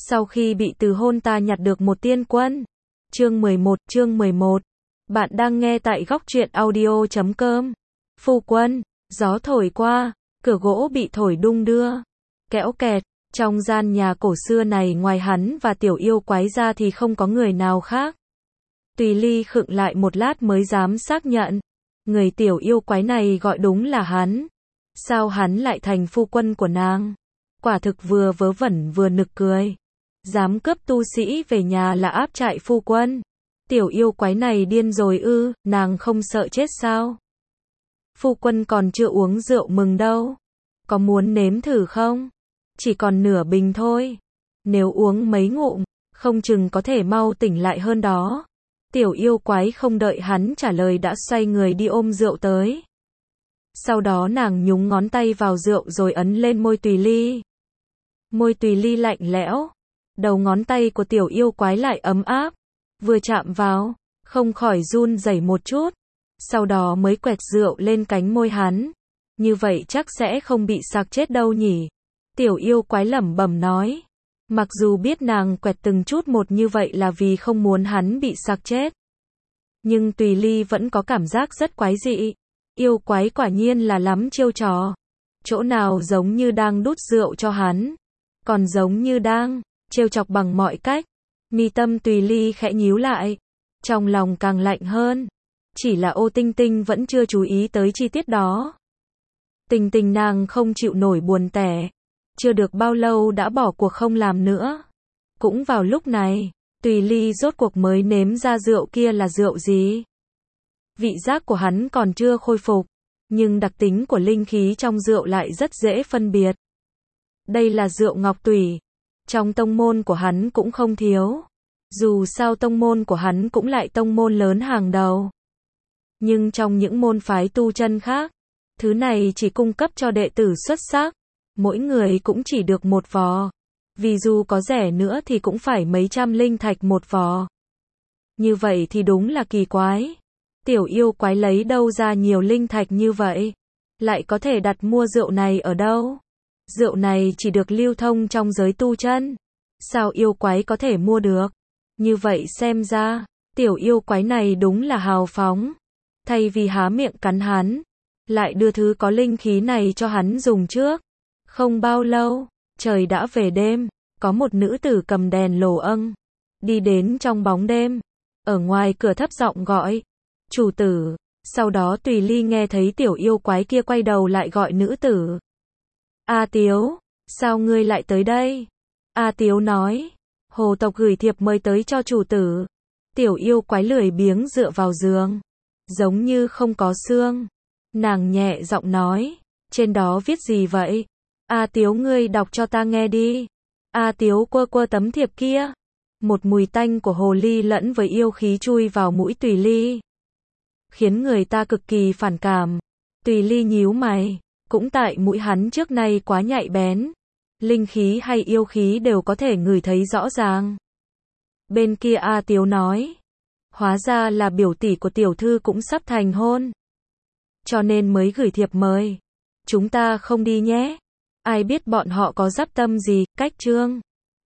Sau khi bị từ hôn ta nhặt được một tiên quân. Chương 11. Bạn đang nghe tại góc truyện audio.com. Phu quân, gió thổi qua, cửa gỗ bị thổi đung đưa. Kéo kẹt, trong gian nhà cổ xưa này ngoài hắn và tiểu yêu quái ra thì không có người nào khác. Tùy Ly khựng lại một lát mới dám xác nhận. Người tiểu yêu quái này gọi đúng là hắn. Sao hắn lại thành phu quân của nàng? Quả thực vừa vớ vẩn vừa nực cười. Dám cướp tu sĩ về nhà là áp trại phu quân. Tiểu yêu quái này điên rồi ư, nàng không sợ chết sao? Phu quân còn chưa uống rượu mừng đâu. Có muốn nếm thử không? Chỉ còn nửa bình thôi. Nếu uống mấy ngụm, không chừng có thể mau tỉnh lại hơn đó. Tiểu yêu quái không đợi hắn trả lời đã xoay người đi ôm rượu tới. Sau đó nàng nhúng ngón tay vào rượu rồi ấn lên môi Tùy Ly. Môi Tùy Ly lạnh lẽo. Đầu ngón tay của tiểu yêu quái lại ấm áp. Vừa chạm vào, không khỏi run rẩy một chút. Sau đó mới quẹt rượu lên cánh môi hắn. Như vậy chắc sẽ không bị sặc chết đâu nhỉ. Tiểu yêu quái lẩm bẩm nói. Mặc dù biết nàng quẹt từng chút một như vậy là vì không muốn hắn bị sặc chết. Nhưng Tùy Ly vẫn có cảm giác rất quái dị. Yêu quái quả nhiên là lắm chiêu trò. Chỗ nào giống như đang đút rượu cho hắn. Còn giống như đang trêu chọc bằng mọi cách. Mi tâm Tùy Ly khẽ nhíu lại. Trong lòng càng lạnh hơn. Chỉ là Ô Tinh Tinh vẫn chưa chú ý tới chi tiết đó. Tình tình nàng không chịu nổi buồn tẻ. Chưa được bao lâu đã bỏ cuộc không làm nữa. Cũng vào lúc này, Tùy Ly rốt cuộc mới nếm ra rượu kia là rượu gì. Vị giác của hắn còn chưa khôi phục. Nhưng đặc tính của linh khí trong rượu lại rất dễ phân biệt. Đây là rượu ngọc tủy. Trong tông môn của hắn cũng không thiếu. Dù sao tông môn của hắn cũng lại tông môn lớn hàng đầu. Nhưng trong những môn phái tu chân khác, thứ này chỉ cung cấp cho đệ tử xuất sắc. Mỗi người cũng chỉ được một vò. Vì dù có rẻ nữa thì cũng phải mấy trăm linh thạch một vò. Như vậy thì đúng là kỳ quái. Tiểu yêu quái lấy đâu ra nhiều linh thạch như vậy? Lại có thể đặt mua rượu này ở đâu? Rượu này chỉ được lưu thông trong giới tu chân. Sao yêu quái có thể mua được? Như vậy xem ra, tiểu yêu quái này đúng là hào phóng. Thay vì há miệng cắn hắn, lại đưa thứ có linh khí này cho hắn dùng trước. Không bao lâu, trời đã về đêm, có một nữ tử cầm đèn lồ âng. Đi đến trong bóng đêm. Ở ngoài cửa thấp giọng gọi. Chủ tử. Sau đó Tùy Ly nghe thấy tiểu yêu quái kia quay đầu lại gọi nữ tử. A Tiếu, sao ngươi lại tới đây? A Tiếu nói. Hồ tộc gửi thiệp mời tới cho chủ tử. Tiểu yêu quái lười biếng dựa vào giường. Giống như không có xương. Nàng nhẹ giọng nói. Trên đó viết gì vậy? A Tiếu ngươi đọc cho ta nghe đi. A Tiếu quơ quơ tấm thiệp kia. Một mùi tanh của hồ ly lẫn với yêu khí chui vào mũi Tùy Ly. Khiến người ta cực kỳ phản cảm. Tùy Ly nhíu mày. Cũng tại mũi hắn trước nay quá nhạy bén. Linh khí hay yêu khí đều có thể ngửi thấy rõ ràng. Bên kia A Tiếu nói. Hóa ra là biểu tỷ của tiểu thư cũng sắp thành hôn. Cho nên mới gửi thiệp mời. Chúng ta không đi nhé. Ai biết bọn họ có dắp tâm gì, cách trương.